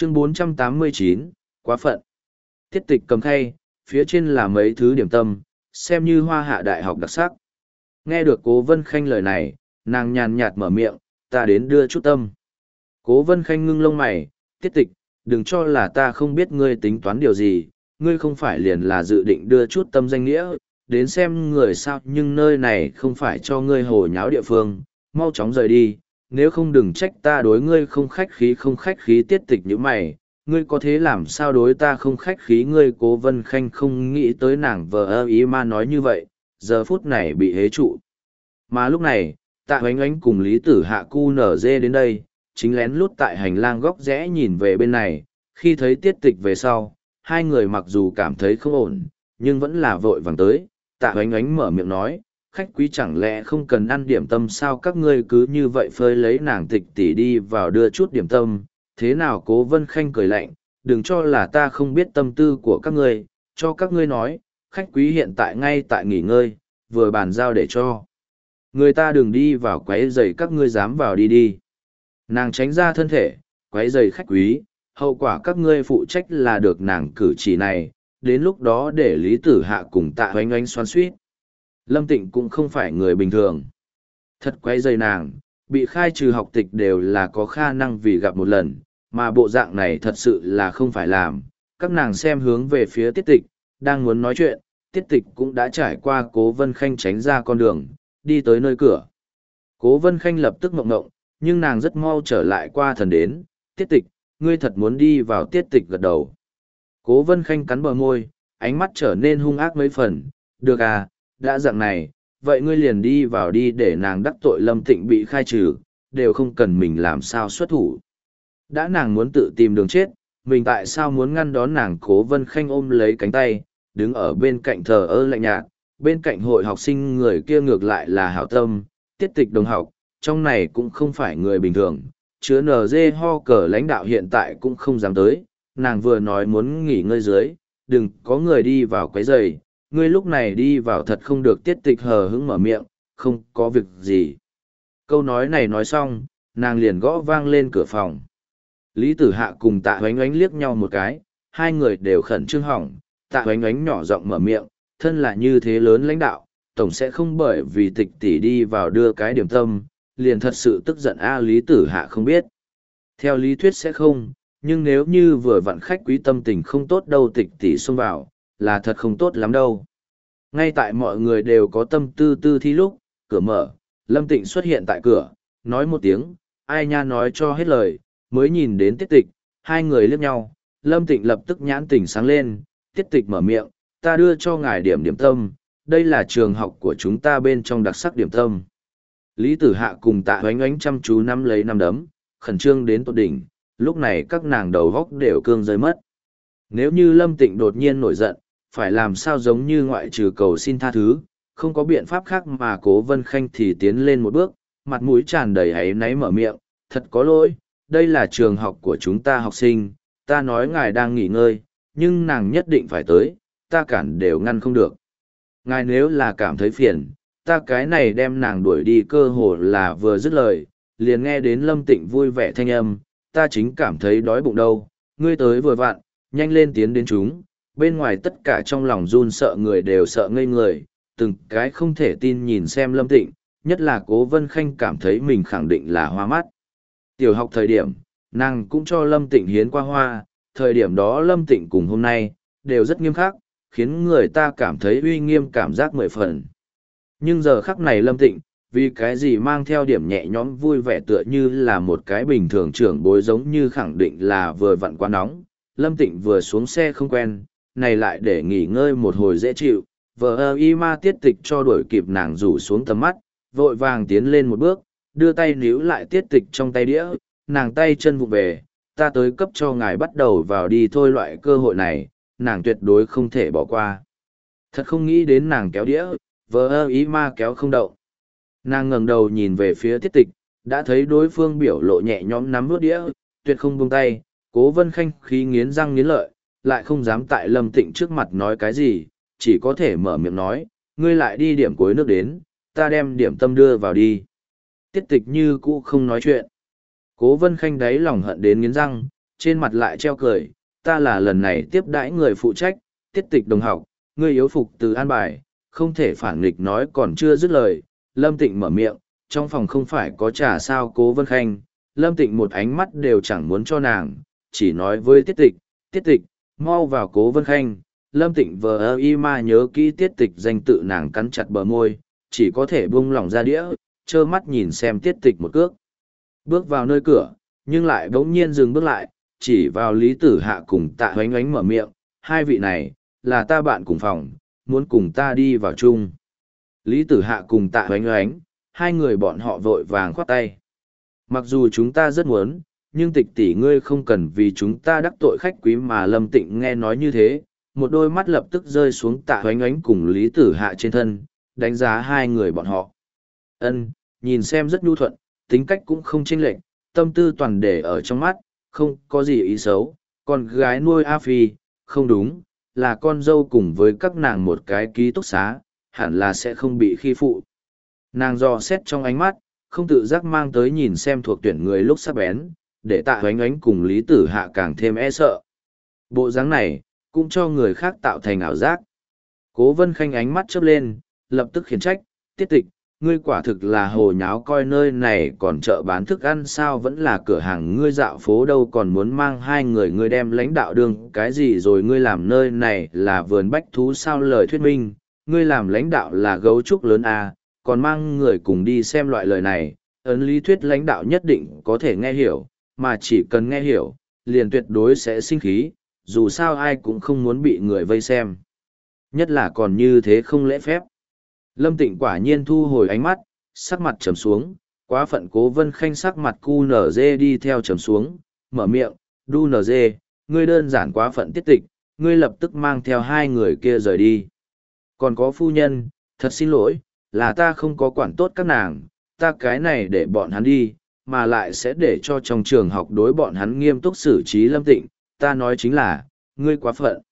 Chương 489, quá phận. Tiết tịch cầm khay, phía trên là mấy thứ điểm tâm, xem như hoa hạ đại học đặc sắc. Nghe được Cố Vân Khanh lời này, nàng nhàn nhạt mở miệng, ta đến đưa chút tâm. Cố Vân Khanh ngưng lông mày, Tiết tịch, đừng cho là ta không biết ngươi tính toán điều gì, ngươi không phải liền là dự định đưa chút tâm danh nghĩa, đến xem người sao, nhưng nơi này không phải cho ngươi hồ nháo địa phương, mau chóng rời đi, nếu không đừng trách ta đối ngươi không khách khí. Tiết tịch như mày, ngươi có thế làm sao đối ta không khách khí? Ngươi Cố Vân Khanh không nghĩ tới nàng vờ ơ ý mà nói như vậy, giờ phút này bị hế trụ. Mà lúc này, Tạ Oánh Oánh cùng Lý Tử Hạ cu nở dê đến đây, chính lén lút tại hành lang góc rẽ nhìn về bên này, khi thấy Tiết tịch về sau, hai người mặc dù cảm thấy không ổn, nhưng vẫn là vội vàng tới. Tạ Oánh Oánh mở miệng nói, khách quý chẳng lẽ không cần ăn điểm tâm sao? Các ngươi cứ như vậy phơi lấy nàng tịch tỷ đi vào đưa chút điểm tâm, thế nào? Cố Vân Khanh cười lạnh, đừng cho là ta không biết tâm tư của các ngươi, cho các ngươi nói, khách quý hiện tại ngay tại nghỉ ngơi, vừa bàn giao để cho người ta đừng đi vào quấy rầy, các ngươi dám vào đi đi. Nàng tránh ra thân thể, quấy rầy khách quý, hậu quả các ngươi phụ trách là được. Nàng cử chỉ này, đến lúc đó để Lý Tử Hạ cùng Tạ Oánh Oánh xoắn xuýt. Lâm Tịnh cũng không phải người bình thường. Thật quấy rầy nàng, bị khai trừ học tịch đều là có khả năng vì gặp một lần, mà bộ dạng này thật sự là không phải làm. Các nàng xem hướng về phía Tiết tịch, đang muốn nói chuyện, Tiết tịch cũng đã trải qua Cố Vân Khanh tránh ra con đường, đi tới nơi cửa. Cố Vân Khanh lập tức ngộng ngộng, nhưng nàng rất mau trở lại qua thần đến. Tiết tịch, ngươi thật muốn đi vào? Tiết tịch gật đầu. Cố Vân Khanh cắn bờ môi, ánh mắt trở nên hung ác mấy phần. Được à, đã dạng này, vậy ngươi liền đi vào đi, để nàng đắc tội Lâm Tịnh bị khai trừ, đều không cần mình làm sao xuất thủ. Đã nàng muốn tự tìm đường chết, mình tại sao muốn ngăn đón nàng? Cố Vân Khanh ôm lấy cánh tay, đứng ở bên cạnh thờ ơ lạnh nhạt. Bên cạnh hội học sinh người kia ngược lại là hảo tâm, Tiết tịch đồng học, trong này cũng không phải người bình thường, chứa NG ho cờ lãnh đạo hiện tại cũng không dám tới, nàng vừa nói muốn nghỉ ngơi dưới, đừng có người đi vào quấy rầy, ngươi lúc này đi vào thật không được. Tiết tịch hờ hững mở miệng, không có việc gì. Câu nói này nói xong, nàng liền gõ vang lên cửa phòng. Lý Tử Hạ cùng Tạ Oánh Oánh liếc nhau một cái, hai người đều khẩn trương hỏng. Tạ Oánh Oánh nhỏ giọng mở miệng, thân là như thế lớn lãnh đạo, tổng sẽ không bởi vì tịch tỷ đi vào đưa cái điểm tâm, liền thật sự tức giận a? Lý Tử Hạ không biết. Theo lý thuyết sẽ không, nhưng nếu như vừa vặn khách quý tâm tình không tốt đâu, tịch tỷ xông vào, là thật không tốt lắm đâu. Ngay tại mọi người đều có tâm tư tư thi lúc, cửa mở, Lâm Tịnh xuất hiện tại cửa, nói một tiếng, ai nha, nói cho hết lời, mới nhìn đến Tiết tịch, hai người liếc nhau, Lâm Tịnh lập tức nhãn tỉnh sáng lên. Tiết tịch mở miệng, ta đưa cho ngài điểm tâm, đây là trường học của chúng ta bên trong đặc sắc điểm tâm. Lý Tử Hạ cùng Tạ Oánh Oánh chăm chú nắm lấy nắm đấm, khẩn trương đến tột đỉnh, lúc này các nàng đầu góc đều cương rơi mất. Nếu như Lâm Tịnh đột nhiên nổi giận, phải làm sao? Giống như ngoại trừ cầu xin tha thứ, không có biện pháp khác. Mà Cố Vân Khanh thì tiến lên một bước, mặt mũi tràn đầy áy náy mở miệng, thật có lỗi, đây là trường học của chúng ta học sinh, ta nói ngài đang nghỉ ngơi, nhưng nàng nhất định phải tới, ta cản đều ngăn không được. Ngài nếu là cảm thấy phiền, ta cái này đem nàng đuổi đi. Cơ hồ là vừa dứt lời, liền nghe đến Lâm Tịnh vui vẻ thanh âm, ta chính cảm thấy đói bụng đâu, ngươi tới vừa vặn, nhanh lên tiến đến chúng. Bên ngoài tất cả trong lòng run sợ người đều sợ ngây người, từng cái không thể tin nhìn xem Lâm Tịnh, nhất là Cố Vân Khanh cảm thấy mình khẳng định là hoa mắt. Tiểu học thời điểm, nàng cũng cho Lâm Tịnh hiến qua hoa, thời điểm đó Lâm Tịnh cùng hôm nay, đều rất nghiêm khắc, khiến người ta cảm thấy uy nghiêm, cảm giác mười phần. Nhưng giờ khắc này Lâm Tịnh, vì cái gì mang theo điểm nhẹ nhõm vui vẻ, tựa như là một cái bình thường trưởng bối, giống như khẳng định là vừa vặn quá nóng. Lâm Tịnh vừa xuống xe không quen, này lại để nghỉ ngơi một hồi dễ chịu, vờ y ma Tiết tịch cho đuổi kịp nàng rủ xuống tầm mắt, vội vàng tiến lên một bước, đưa tay níu lại Tiết tịch trong tay đĩa, nàng tay chân vụ về, ta tới cấp cho ngài bắt đầu vào đi thôi. Loại cơ hội này, nàng tuyệt đối không thể bỏ qua. Thật không nghĩ đến nàng kéo đĩa, vờ ý ma kéo không động. Nàng ngẩng đầu nhìn về phía Tiết tịch, đã thấy đối phương biểu lộ nhẹ nhõm nắm nuốt đĩa, tuyệt không buông tay. Cố Vân Khanh khí nghiến răng nghiến lợi, lại không dám tại Lâm Tịnh trước mặt nói cái gì, chỉ có thể mở miệng nói, ngươi lại đi điểm cuối nước đến, ta đem điểm tâm đưa vào đi. Tiết tịch như cũ không nói chuyện. Cố Vân Khanh đáy lòng hận đến nghiến răng, trên mặt lại treo cười, ta là lần này tiếp đãi người phụ trách, tiết tịch đồng học, ngươi yếu phục từ an bài, không thể phản nghịch nói còn chưa dứt lời. Lâm Tịnh mở miệng, trong phòng không phải có trà sao Cố Vân Khanh, Lâm Tịnh một ánh mắt đều chẳng muốn cho nàng, chỉ nói với tiết tịch, mau vào Cố Vân Khanh. Lâm Tịnh vờ y ma nhớ kỹ tiết tịch danh tự nàng cắn chặt bờ môi, chỉ có thể buông lỏng ra đĩa, trơ mắt nhìn xem tiết tịch một cước. Bước vào nơi cửa, nhưng lại bỗng nhiên dừng bước lại, chỉ vào Lý Tử Hạ cùng Tạ Hoánh Oánh mở miệng, hai vị này, là ta bạn cùng phòng, muốn cùng ta đi vào chung. Lý Tử Hạ cùng Tạ Hoánh Oánh, hai người bọn họ vội vàng khoát tay. Mặc dù chúng ta rất muốn, nhưng tịch tỷ ngươi không cần vì chúng ta đắc tội khách quý mà Lâm Tịnh nghe nói như thế, một đôi mắt lập tức rơi xuống Tạ Hoánh Oánh cùng Lý Tử Hạ trên thân, đánh giá hai người bọn họ. Nhìn xem rất nhu thuận, tính cách cũng không chênh lệch, tâm tư toàn để ở trong mắt, không có gì ý xấu, con gái nuôi A Phi, không đúng, là con dâu cùng với các nàng một cái ký túc xá, hẳn là sẽ không bị khi phụ. Nàng dò xét trong ánh mắt, không tự giác mang tới nhìn xem thuộc tuyển người lúc sắc bén, để Tạ Hoánh Oánh cùng Lý Tử Hạ càng thêm e sợ. Bộ dáng này, cũng cho người khác tạo thành ảo giác. Cố Vân Khanh ánh mắt chớp lên, lập tức khiển trách, tiết tịch, ngươi quả thực là hồ nháo coi nơi này còn chợ bán thức ăn sao vẫn là cửa hàng ngươi dạo phố đâu còn muốn mang hai người ngươi đem lãnh đạo đường cái gì rồi ngươi làm nơi này là vườn bách thú sao lời thuyết minh, ngươi làm lãnh đạo là gấu trúc lớn à, còn mang người cùng đi xem loại lời này, ấn lý thuyết lãnh đạo nhất định có thể nghe hiểu, mà chỉ cần nghe hiểu, liền tuyệt đối sẽ sinh khí, dù sao ai cũng không muốn bị người vây xem. Nhất là còn như thế không lễ phép. Lâm Tịnh quả nhiên thu hồi ánh mắt, sắc mặt trầm xuống, quá phận Cố Vân Khanh sắc mặt cu nở dê đi theo trầm xuống, mở miệng, đu nở dê, ngươi đơn giản quá phận tiết tịch, ngươi lập tức mang theo hai người kia rời đi. Còn có phu nhân, thật xin lỗi, là ta không có quản tốt các nàng, ta cái này để bọn hắn đi, mà lại sẽ để cho trong trường học đối bọn hắn nghiêm túc xử trí Lâm Tịnh, ta nói chính là, ngươi quá phận.